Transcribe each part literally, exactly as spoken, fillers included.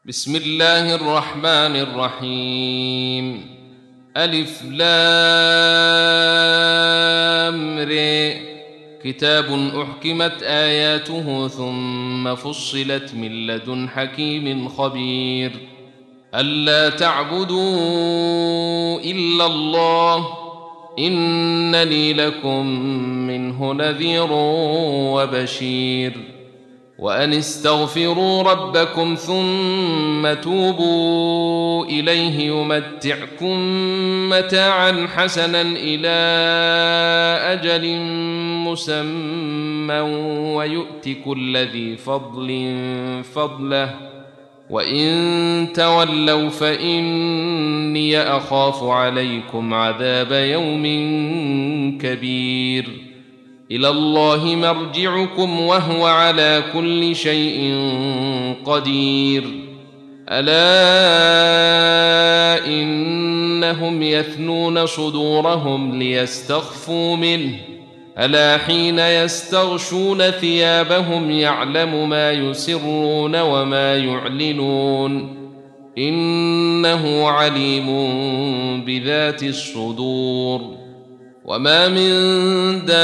بسم الله الرحمن الرحيم. ألف لام ر. كتاب أحكمت آياته ثم فصلت من لدن حكيم خبير. ألا تعبدوا إلا الله إنني لكم منه نذير وبشير. وأن استغفروا ربكم ثم توبوا إليه يمتعكم متاعا حسنا إلى أجل مسمى ويؤت كل ذي فضل فضله وإن تولوا فإني أخاف عليكم عذاب يوم كبير. إلى الله مرجعكم وهو على كل شيء قدير. ألا إنهم يثنون صدورهم ليستخفوا منه ألا حين يستغشون ثيابهم يعلم ما يسرون وما يعلنون إنه عليم بذات الصدور. وما من دابة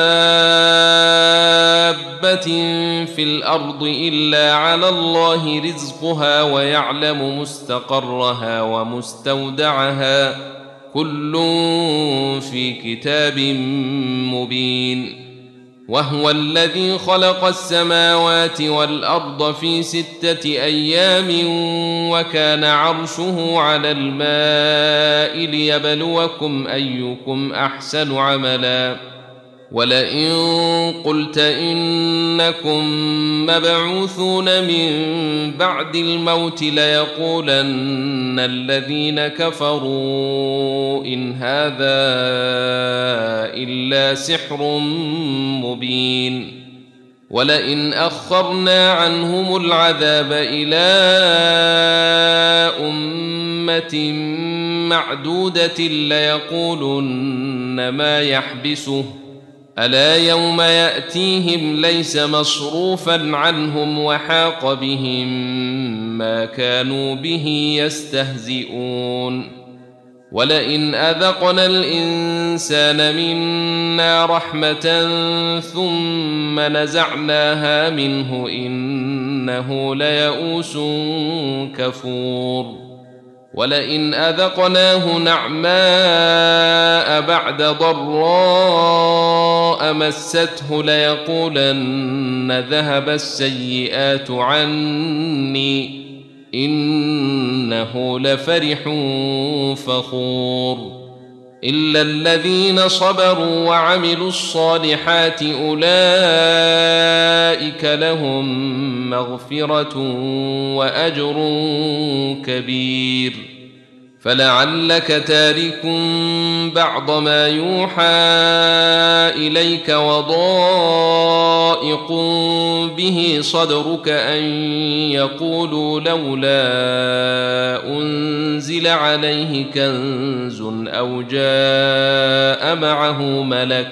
في الأرض إلا على الله رزقها ويعلم مستقرها ومستودعها كل في كتاب مبين. وهو الذي خلق السماوات والأرض في ستة أيام وكان عرشه على الماء ليبلوكم أيكم أحسن عملا. ولئن قلت إنكم مبعوثون من بعد الموت ليقولن الذين كفروا إن هذا إلا سحر مبين. ولئن أخرنا عنهم العذاب إلى أمة معدودة ليقولن ما يحبسه ألا يوم يأتيهم ليس مصروفا عنهم وحاق بهم ما كانوا به يستهزئون. ولئن أذقنا الإنسان منا رحمة ثم نزعناها منه إنه ليئوس كفور. ولئن أذقناه نعماء بعد ضراء مسته ليقولن ذهب السيئات عني إنه لفرح فخور. إلا الذين صبروا وعملوا الصالحات أولئك لهم مغفرة وأجر كبير. فلعلك تارك بعض ما يوحى إليك وضائق به صدرك أن يقولوا لولا أنزل عليه كنز أو جاء معه ملك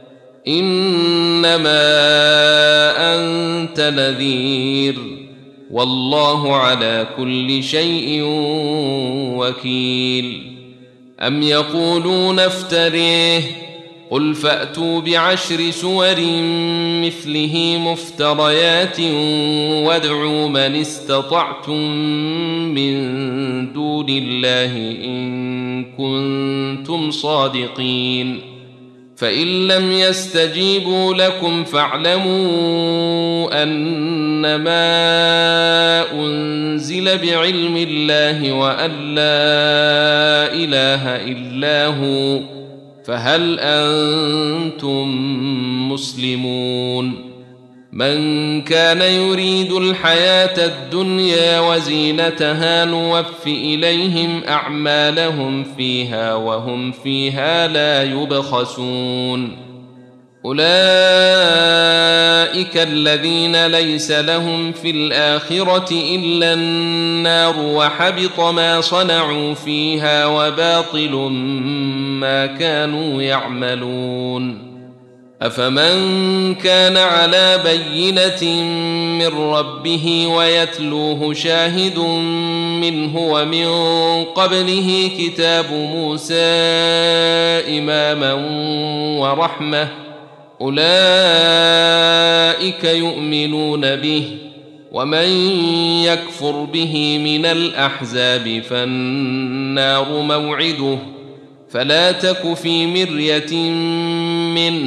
إنما أنت نذير والله على كل شيء وكيل. أم يقولون افتريه قل فأتوا بعشر سور مثله مفتريات وادعوا من استطعتم من دون الله إن كنتم صادقين. فإن لم يستجيبوا لكم فاعلموا أنما أنزل بعلم الله وأن لا إله إلا هو فهل أنتم مسلمون. من كان يريد الحياة الدنيا وزينتها نوف إليهم أعمالهم فيها وهم فيها لا يبخسون. أولئك الذين ليس لهم في الآخرة إلا النار وحبط ما صنعوا فيها وباطل ما كانوا يعملون. أفمن كان على بينة من ربه ويتلوه شاهد منه ومن قبله كتاب موسى إماما ورحمة أولئك يؤمنون به ومن يكفر به من الأحزاب فالنار موعده فلا تك في مرية منه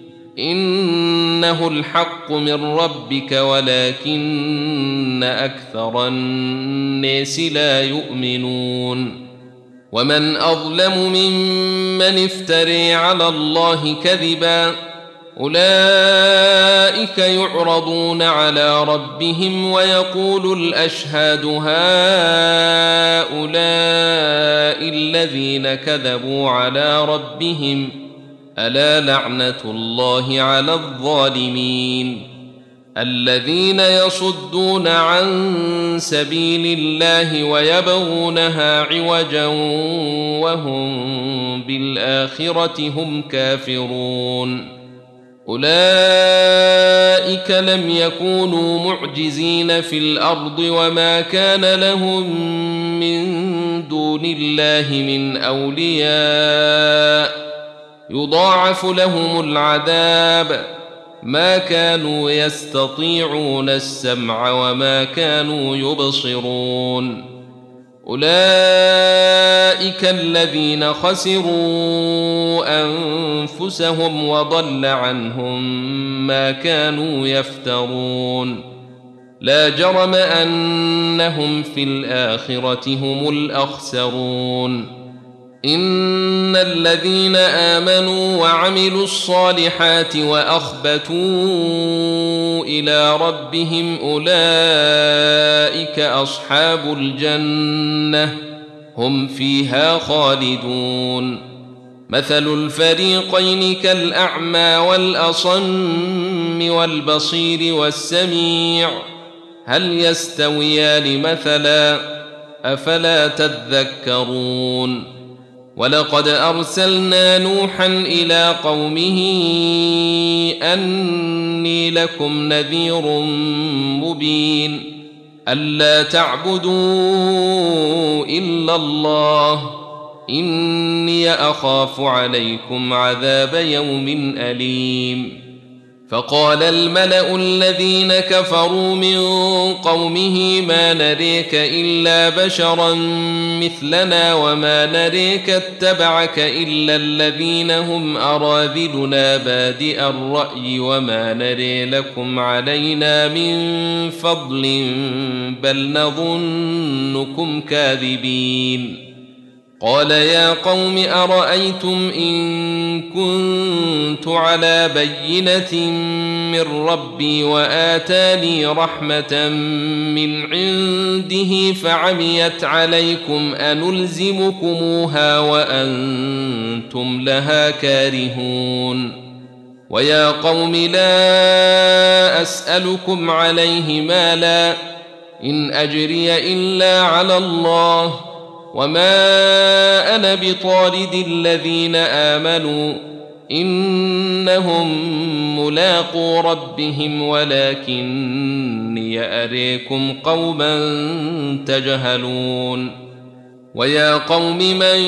إنه الحق من ربك ولكن أكثر الناس لا يؤمنون ومن أظلم ممن افتري على الله كذبا أولئك يعرضون على ربهم ويقول الأشهاد هؤلاء الذين كذبوا على ربهم ألا لعنة الله على الظالمين الذين يصدون عن سبيل الله ويبغونها عوجا وهم بالآخرة هم كافرون أولئك لم يكونوا معجزين في الأرض وما كان لهم من دون الله من أولياء يضاعف لهم العذاب ما كانوا يستطيعون السمع وما كانوا يبصرون أولئك الذين خسروا أنفسهم وضل عنهم ما كانوا يفترون لا جرم أنهم في الآخرة هم الأخسرون إن الذين آمنوا وعملوا الصالحات وأخبتوا إلى ربهم أولئك أصحاب الجنة هم فيها خالدون مثل الفريقين كالأعمى والأصم والبصير والسميع هل يستويان مثلا أفلا تذكرون ولقد أرسلنا نوحا إلى قومه أني لكم نذير مبين ألا تعبدوا إلا الله إني أخاف عليكم عذاب يوم أليم فقال الملأ الذين كفروا من قومه ما نريك إلا بشرا مثلنا وما نريك اتبعك إلا الذين هم أراذلنا بادئ الرأي وما نري لكم علينا من فضل بل نظنكم كاذبين قال يا قوم أرأيتم إن كنت على بينة من ربي وآتاني رحمة من عنده فعميت عليكم أنلزمكموها وأنتم لها كارهون ويا قوم لا أسألكم عليه مالا إن أجري إلا على الله وما أنا بطارد الذين آمنوا إنهم ملاقو ربهم ولكني أريكم قوما تجهلون ويا قوم من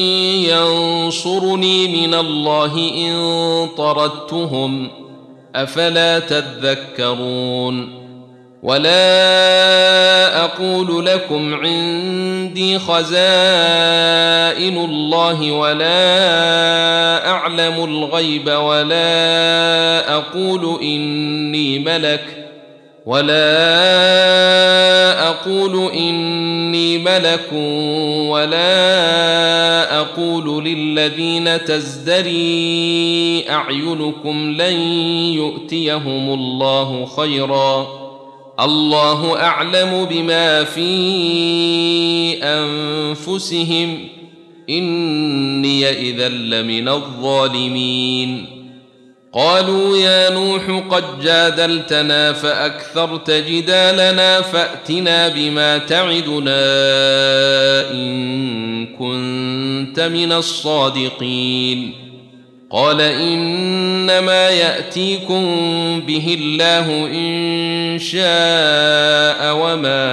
ينصرني من الله إن طردتهم أفلا تذكرون ولا أقول لكم عندي خزائن الله ولا أعلم الغيب ولا أقول إني ملك ولا أقول إني ملك ولا أقول للذين تزدري أعينكم لن يؤتيهم الله خيرا الله أعلم بما في أنفسهم إني إذا لمن الظالمين قالوا يا نوح قد جادلتنا فأكثرت جدالنا فأتنا بما تعدنا إن كنت من الصادقين قال إنما يأتيكم به الله إن شاء وما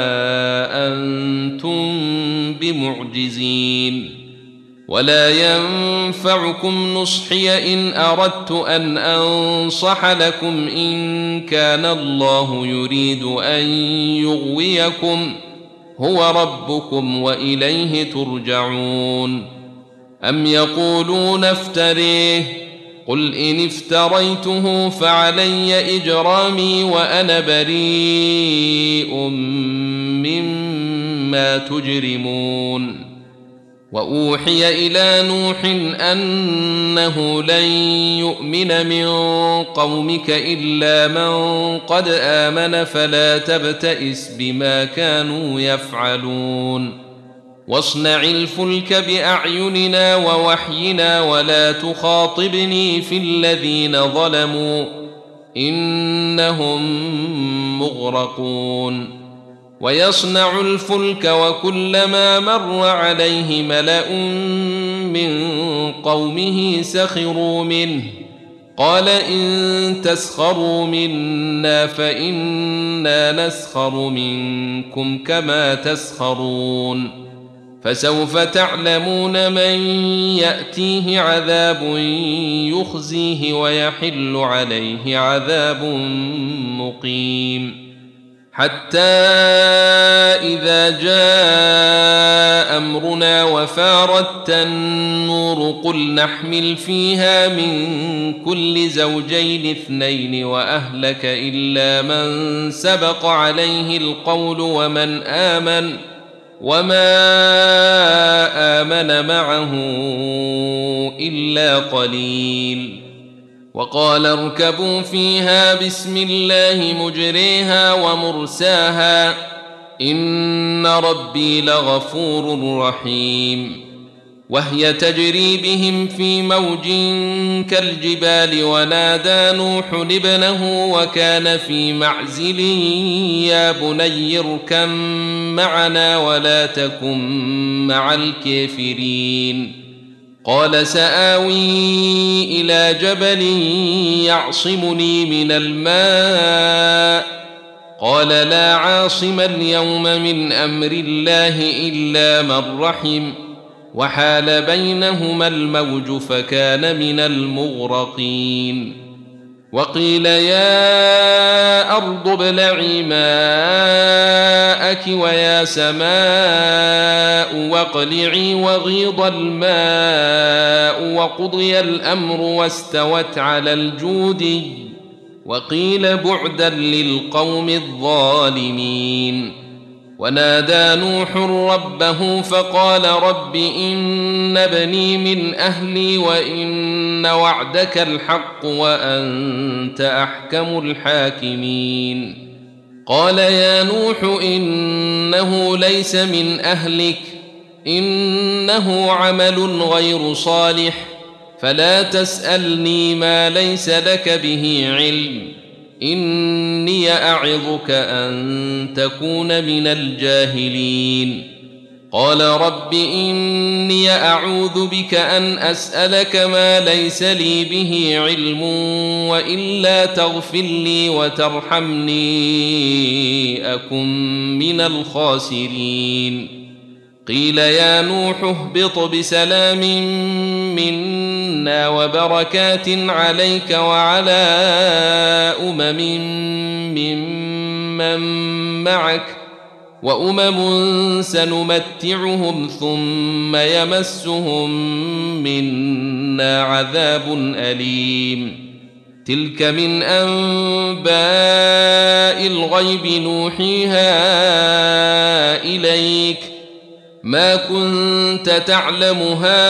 أنتم بمعجزين ولا ينفعكم نصحي إن أردت أن أنصح لكم إن كان الله يريد أن يغويكم هو ربكم وإليه ترجعون أم يقولون افتريه قل إن افتريته فعلي إجرامي وأنا بريء مما تجرمون وأوحي إلى نوح أنه لن يؤمن من قومك إلا من قد آمن فلا تبتئس بما كانوا يفعلون واصنع الفلك بأعيننا ووحينا ولا تخاطبني في الذين ظلموا إنهم مغرقون ويصنع الفلك وكلما مر عليه ملأ من قومه سخروا منه قال إن تسخروا منا فإنا نسخر منكم كما تسخرون فسوف تعلمون من يأتيه عذاب يخزيه ويحل عليه عذاب مقيم حتى إذا جاء أمرنا وفارت النور قل نحمل فيها من كل زوجين اثنين وأهلك إلا من سبق عليه القول ومن آمن وما آمن معه إلا قليل وقال اركبوا فيها بسم الله مجريها ومرساها إن ربي لغفور رحيم وهي تجري بهم في موج كالجبال ونادى نوح ابنه وكان في معزل يا بني اركب معنا ولا تكن مع الكافرين قال سآوي إلى جبل يعصمني من الماء قال لا عاصم اليوم من أمر الله إلا من رحم وحال بينهما الموج فكان من المغرقين وقيل يا أرض ابلعي ماءك ويا سماء واقلعي وغيض الماء وقضي الأمر واستوت على الجودي وقيل بعدا للقوم الظالمين ونادى نوح ربه فقال رب إن ابني من أهلي وإن وعدك الحق وأنت أحكم الحاكمين قال يا نوح إنه ليس من أهلك إنه عمل غير صالح فلا تسألني ما ليس لك به علم إني أعظك أن تكون من الجاهلين قال رب إني أعوذ بك أن أسألك ما ليس لي به علم وإلا تغفر لي وترحمني أكن من الخاسرين قيل يا نوح اهبط بسلام منا وبركات عليك وعلى أمم ممن معك وأمم سنمتعهم ثم يمسهم منا عذاب أليم تلك من أنباء الغيب نوحيها إليك ما كنت تعلمها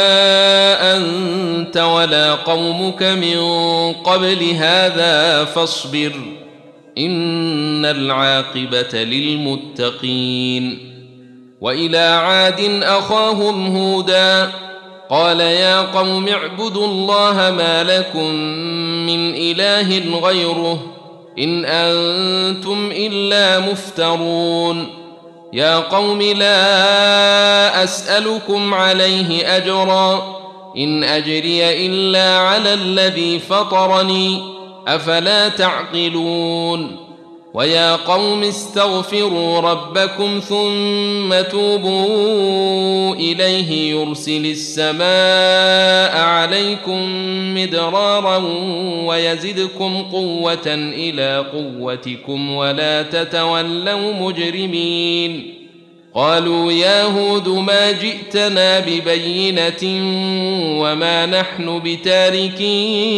أنت ولا قومك من قبل هذا فاصبر إن العاقبة للمتقين وإلى عاد أخاهم هودا قال يا قوم اعبدوا الله ما لكم من إله غيره إن أنتم إلا مفترون يا قوم لا أسألكم عليه أجرا إن أجري إلا على الذي فطرني أفلا تعقلون ويا قوم استغفروا ربكم ثم توبوا إليه يرسل السماء عليكم مدرارا ويزدكم قوة إلى قوتكم ولا تتولوا مجرمين قالوا يا هود ما جئتنا ببينة وما نحن بتاركي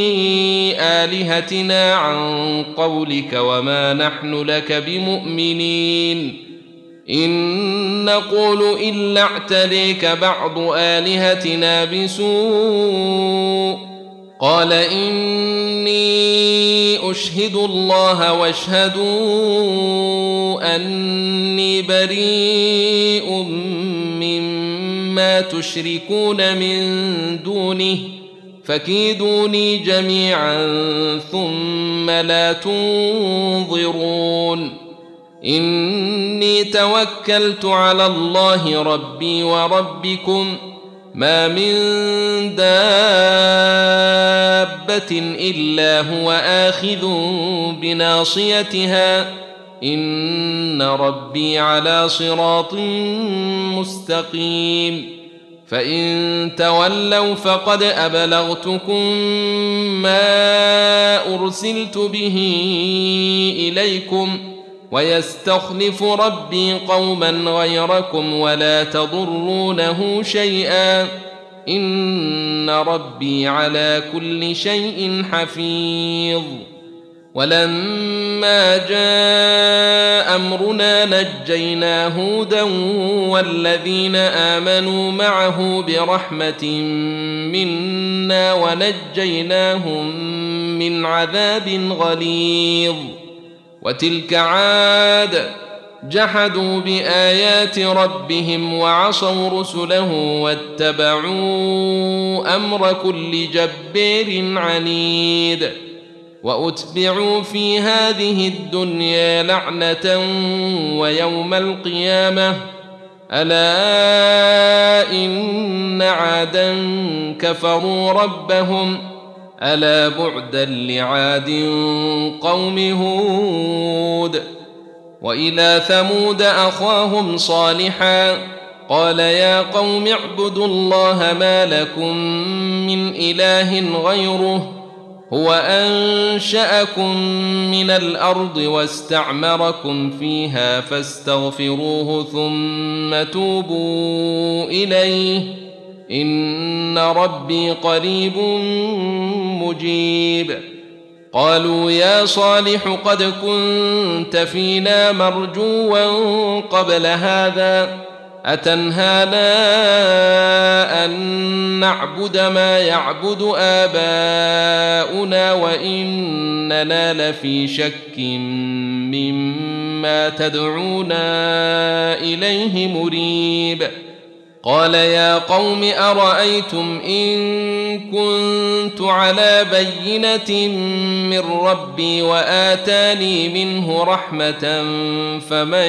آلهتنا عن قولك وما نحن لك بمؤمنين إن نقول إلا اعتريك بعض آلهتنا بسوء قال إني أشهد الله واشهدوا أني بريء مما تشركون من دونه فكيدوني جميعا ثم لا تنظرون إني توكلت على الله ربي وربكم ما من دابة إلا هو آخذ بناصيتها إن ربي على صراط مستقيم فإن تولوا فقد أبلغتكم ما أرسلت به إليكم ويستخلف ربي قوما غيركم ولا تضرونه شيئا إن ربي على كل شيء حفيظ ولما جاء أمرنا نجينا هودا والذين آمنوا معه برحمة منا ونجيناهم من عذاب غليظ وتلك عاد جحدوا بآيات ربهم وعصوا رسله واتبعوا أمر كل جبار عنيد وأتبعوا في هذه الدنيا لعنة ويوم القيامة ألا إن عادا كفروا ربهم ألا بعدا لعاد قوم هود وإلى ثمود أخاهم صالحا قال يا قوم اعبدوا الله ما لكم من إله غيره هو أنشأكم من الأرض واستعمركم فيها فاستغفروه ثم توبوا إليه إن ربي قريب مجيب قالوا يا صالح قد كنت فينا مرجوا قبل هذا أتنهانا أن نعبد ما يعبد آباؤنا وإننا لفي شك مما تدعونا إليه مريب قال يا قوم أرأيتم إن كنت على بينة من ربي وآتاني منه رحمة فمن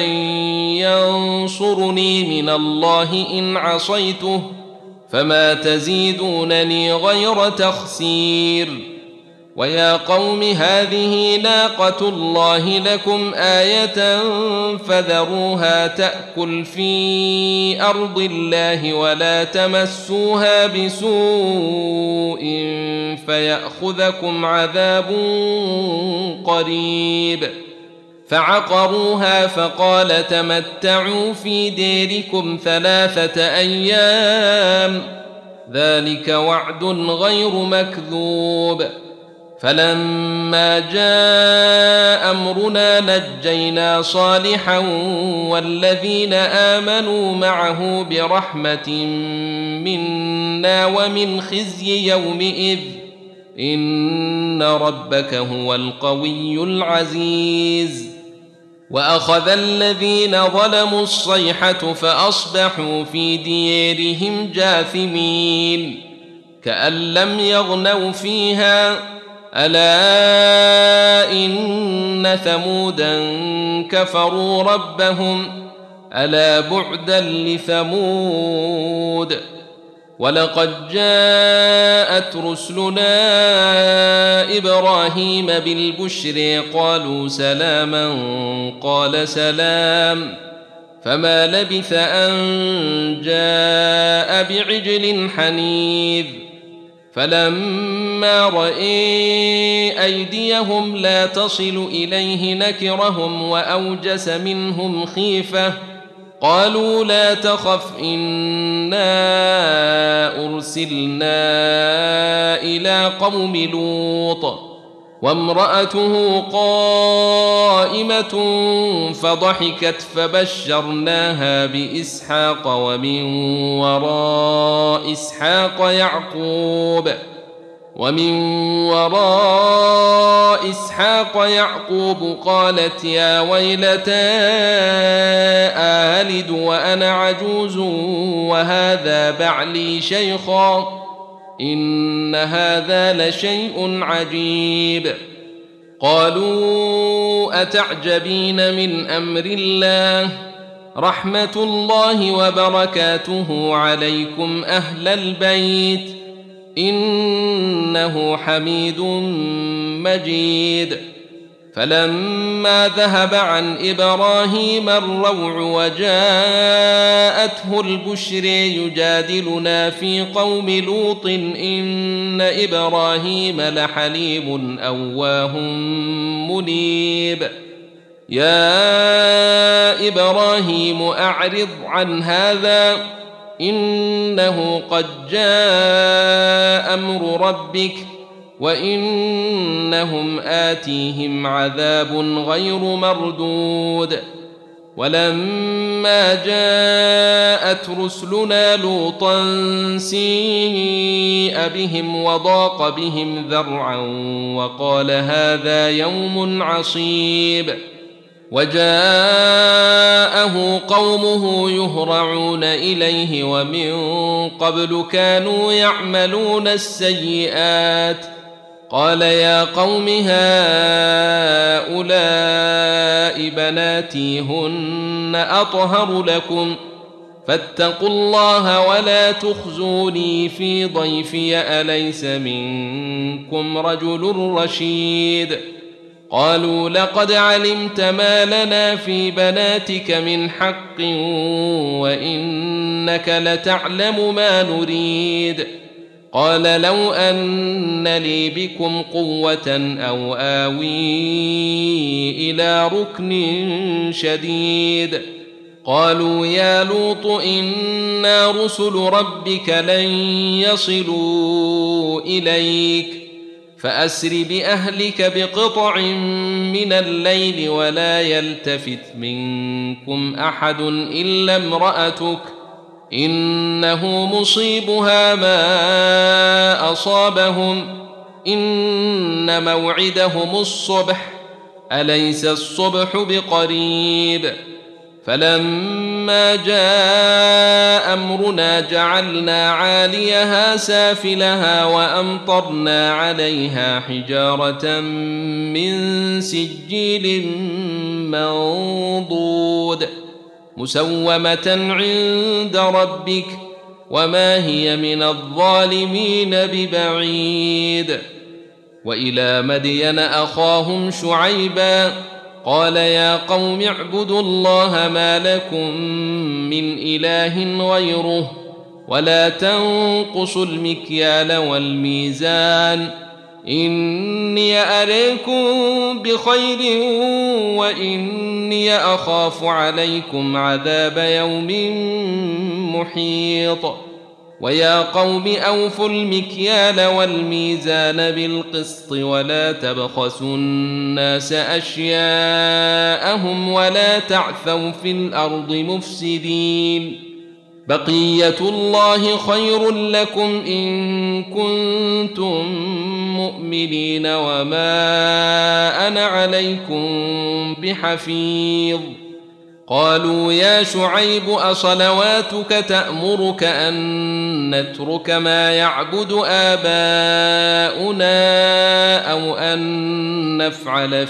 ينصرني من الله إن عصيته فما تزيدونني غير تخسير ويا قوم هذه ناقة الله لكم آية فذروها تأكل في أرض الله ولا تمسوها بسوء فيأخذكم عذاب قريب فعقروها فقال تمتعوا في ديركم ثلاثة أيام ذلك وعد غير مكذوب فلما جاء أمرنا نجينا صالحا والذين آمنوا معه برحمة منا ومن خزي يومئذ إن ربك هو القوي العزيز وأخذ الذين ظلموا الصيحة فأصبحوا في ديارهم جاثمين كأن لم يغنوا فيها ألا إن ثمودا كفروا ربهم ألا بعدا لثمود ولقد جاءت رسلنا إبراهيم بالبشر قالوا سلاما قال سلام فما لبث أن جاء بعجل حنيذ فلما رأى أيديهم لا تصل إليه نكرهم وأوجس منهم خيفة قالوا لا تخف إنا أرسلنا إلى قوم لوط وامرأته قائمة فضحكت فبشرناها بإسحاق ومن وراء إسحاق يعقوب ومن وراء إسحاق يعقوب قالت يا ويلتى آلد وأنا عجوز وهذا بعلي شيخا إن هذا لشيء عجيب قالوا أتعجبين من أمر الله رحمة الله وبركاته عليكم أهل البيت إنه حميد مجيد فلما ذهب عن إبراهيم الروع وجاءته البشر يجادلنا في قوم لوط إن إبراهيم لحليم أواه منيب يا إبراهيم أعرض عن هذا إنه قد جاء أمر ربك وإنهم آتيهم عذاب غير مردود ولما جاءت رسلنا لوطا سيء بهم وضاق بهم ذرعا وقال هذا يوم عصيب وجاءه قومه يهرعون إليه ومن قبل كانوا يعملون السيئات قال يا قوم هؤلاء بناتي هن أطهر لكم فاتقوا الله ولا تخزوني في ضيفي أليس منكم رجل رشيد قالوا لقد علمت ما لنا في بناتك من حق وإنك لتعلم ما نريد قال لو أن لي بكم قوة أو آوي إلى ركن شديد قالوا يا لوط إنا رسل ربك لن يصلوا إليك فأسر بأهلك بقطع من الليل ولا يلتفت منكم أحد إلا امرأتك إنه مصيبها ما أصابهم إن موعدهم الصبح أليس الصبح بقريب فلما جاء أمرنا جعلنا عاليها سافلها وأمطرنا عليها حجارة من سجيل منضود مسومة عند ربك وما هي من الظالمين ببعيد وإلى مدين أخاهم شعيبا قال يا قوم اعبدوا الله ما لكم من إله غيره ولا تنقصوا المكيال والميزان إني أريكم بخير وإني أخاف عليكم عذاب يوم محيط ويا قوم أوفوا المكيال والميزان بالقسط ولا تبخسوا الناس أشياءهم ولا تعثوا في الأرض مفسدين بقية الله خير لكم إن كنتم مؤمنين وما أنا عليكم بحفيظ قالوا يا شعيب أصلواتك تأمرك أن نترك ما يعبد آباؤنا أو أن نفعل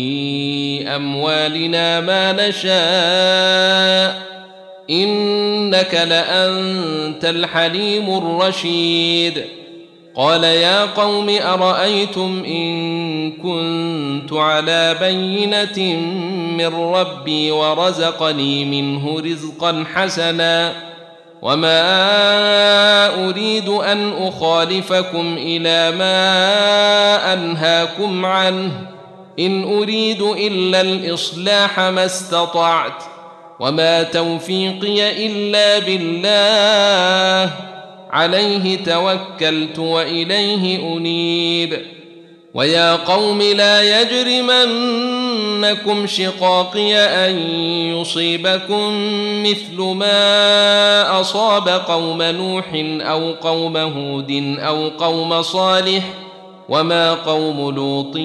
في أموالنا ما نشاء إنك إنك لأنت الحليم الرشيد. قال يا قوم أرأيتم إن كنت على بينة من ربي ورزقني منه رزقا حسنا وما أريد أن أخالفكم إلى ما أنهاكم عنه إن أريد إلا الإصلاح ما استطعت وما توفيقي إلا بالله عليه توكلت وإليه أنيب. ويا قوم لا يجرمنكم شقاقي أن يصيبكم مثل ما أصاب قوم نوح أو قوم هود أو قوم صالح وما قوم لوط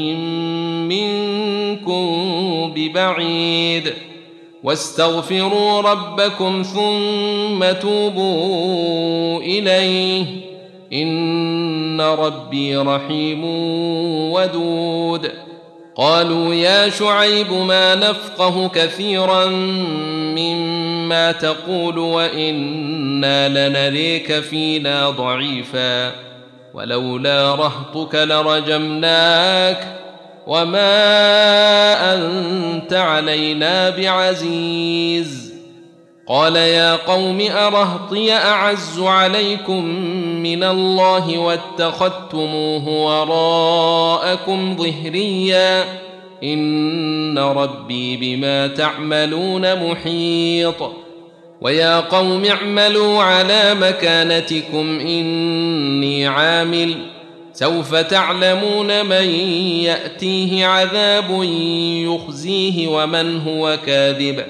منكم ببعيد. واستغفروا ربكم ثم توبوا إليه إن ربي رحيم ودود. قالوا يا شعيب ما نفقه كثيرا مما تقول وإنا لنريك فينا ضعيفا ولولا رهطك لرجمناك وما أنت علينا بعزيز. قال يا قوم أرهطي أعز عليكم من الله واتخذتموه وراءكم ظهريا إن ربي بما تعملون محيط. ويا قوم اعملوا على مكانتكم إني عامل سوف تعلمون من يأتيه عذاب يخزيه ومن هو كاذب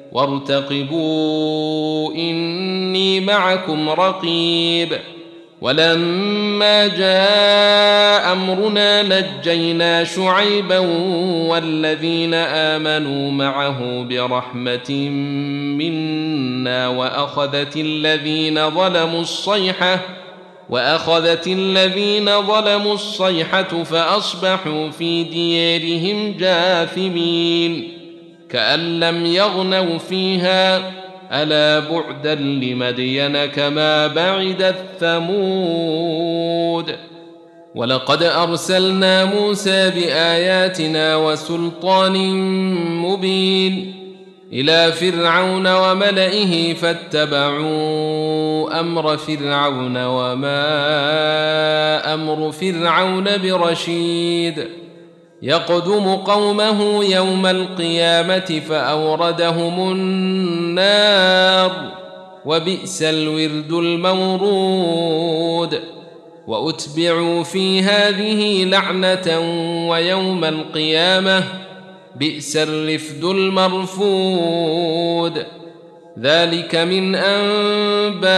وارتقبوا إني معكم رقيب. ولما جاء أمرنا نجينا شعيبا والذين آمنوا معه برحمة منا وأخذت الذين ظلموا الصيحة وأخذت الذين ظلموا الصيحة فأصبحوا في ديارهم جاثمين كأن لم يغنوا فيها ألا بعدا لمدين كما بعدت ثمود. ولقد أرسلنا موسى بآياتنا وسلطان مبين إلى فرعون وملئه فاتبعوا أمر فرعون وما أمر فرعون برشيد. يقدم قومه يوم القيامة فأوردهم النار وبئس الورد المورود. وأتبعوا في هذه لعنة ويوم القيامة بئس الرفد المرفود. ذلك من أنباء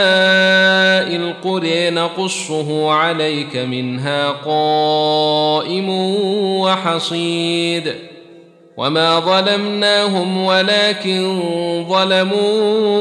القرى نقصه عليك منها قائم وحصيد. وما ظلمناهم ولكن ظلموا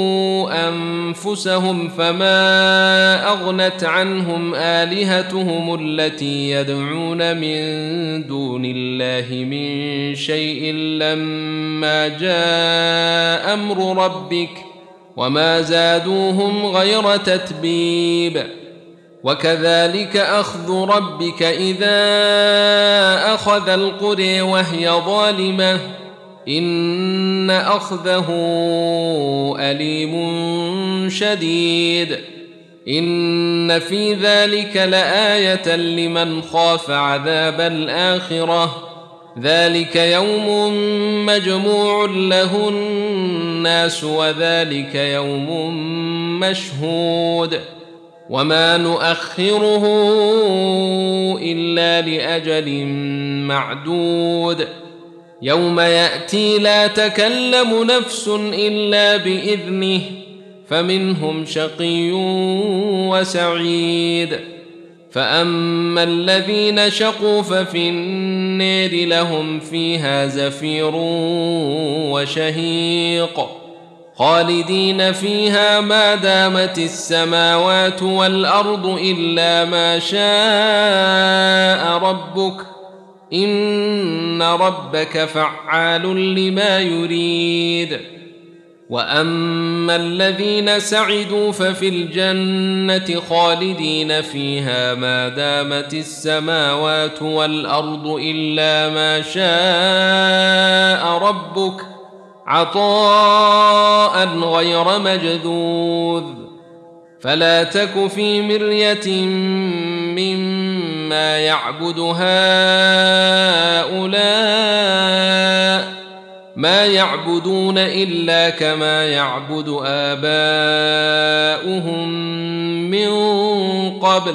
أنفسهم فما أغنت عنهم آلهتهم التي يدعون من دون الله من شيء لما جاء أمر ربك وما زادوهم غير تتبيب. وكذلك أخذ ربك إذا أخذ القرى وهي ظالمة إن أخذه أليم شديد. إن في ذلك لآية لمن خاف عذاب الآخرة ذلك يوم مجموع له الناس وذلك يوم مشهود وما نؤخره إلا لأجل معدود. يوم يأتي لا تكلم نفس إلا بإذنه فمنهم شقي وسعيد. فأما الذين شقوا ففي النار لهم فيها زفير وشهيق خالدين فيها ما دامت السماوات والأرض إلا ما شاء ربك إن ربك فعال لما يريد. وأما الذين سعدوا ففي الجنة خالدين فيها ما دامت السماوات والأرض إلا ما شاء ربك عطاء غير مجذوذ فلا تك في مرية مما يعبد هؤلاء ما يعبدون إلا كما يعبد آباؤهم من قبل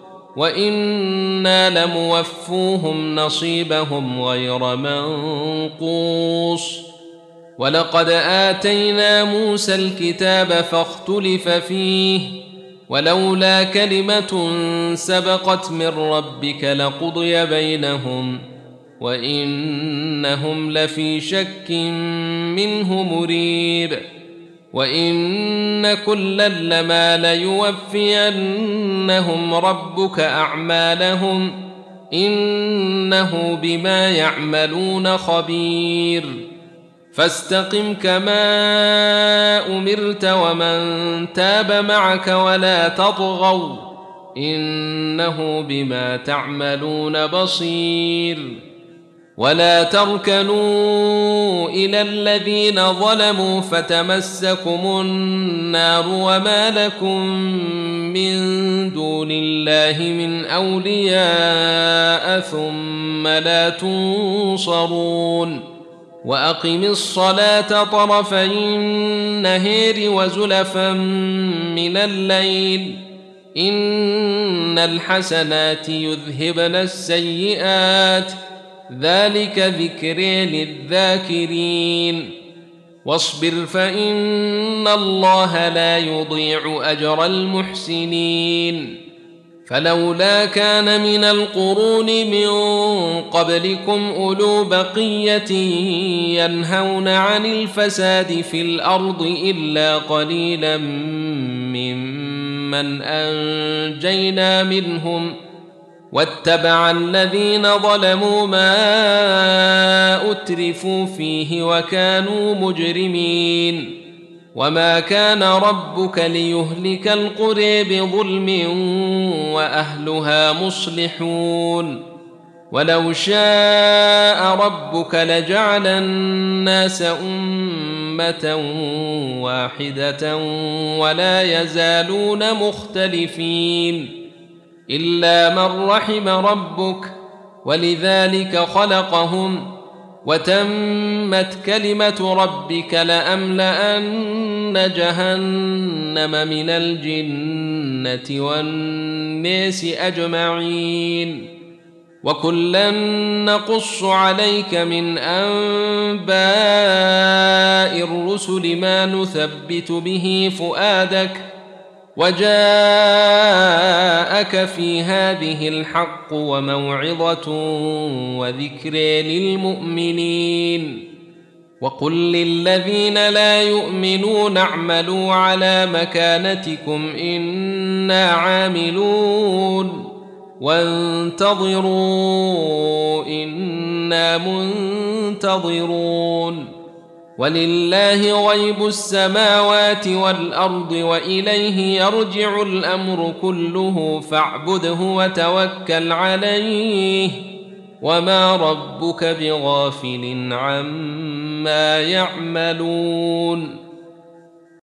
وإنا لموفوهم نصيبهم غير منقوص ولقد آتينا موسى الكتاب فاختلف فيه ولولا كلمة سبقت من ربك لقضي بينهم وإنهم لفي شك منه مريب وإن كلا لما ليوفينهم ربك أعمالهم إنه بما يعملون خبير فاستقم كما أمرت ومن تاب معك ولا تطغوا إنه بما تعملون بصير ولا تركنوا إلى الذين ظلموا فتمسكم النار وما لكم من دون الله من أولياء ثم لا تنصرون وأقم الصلاة طرفي النهار وزلفا من الليل إن الحسنات يذهبن السيئات ذلك ذكر للذاكرين واصبر فإن الله لا يضيع أجر المحسنين فلولا كان من القرون من قبلكم أولو بقية ينهون عن الفساد في الأرض إلا قليلا ممن أنجينا منهم واتبع الذين ظلموا ما أترفوا فيه وكانوا مجرمين وما كان ربك ليهلك القرى بظلم وأهلها مصلحون ولو شاء ربك لجعل الناس أمة واحدة ولا يزالون مختلفين إلا من رحم ربك ولذلك خلقهم وتمت كلمة ربك لأملأن جهنم من الجنة والناس أجمعين وكلا نقص عليك من أنباء الرسل ما نثبت به فؤادك وجاءك في هذه الحق وموعظة وذكر للمؤمنين وقل للذين لا يؤمنون اعملوا على مكانتكم إنا عاملون وانتظروا إنا منتظرون ولله غيب السماوات والأرض وإليه يرجع الأمر كله فاعبده وتوكل عليه وما ربك بغافل عما يعملون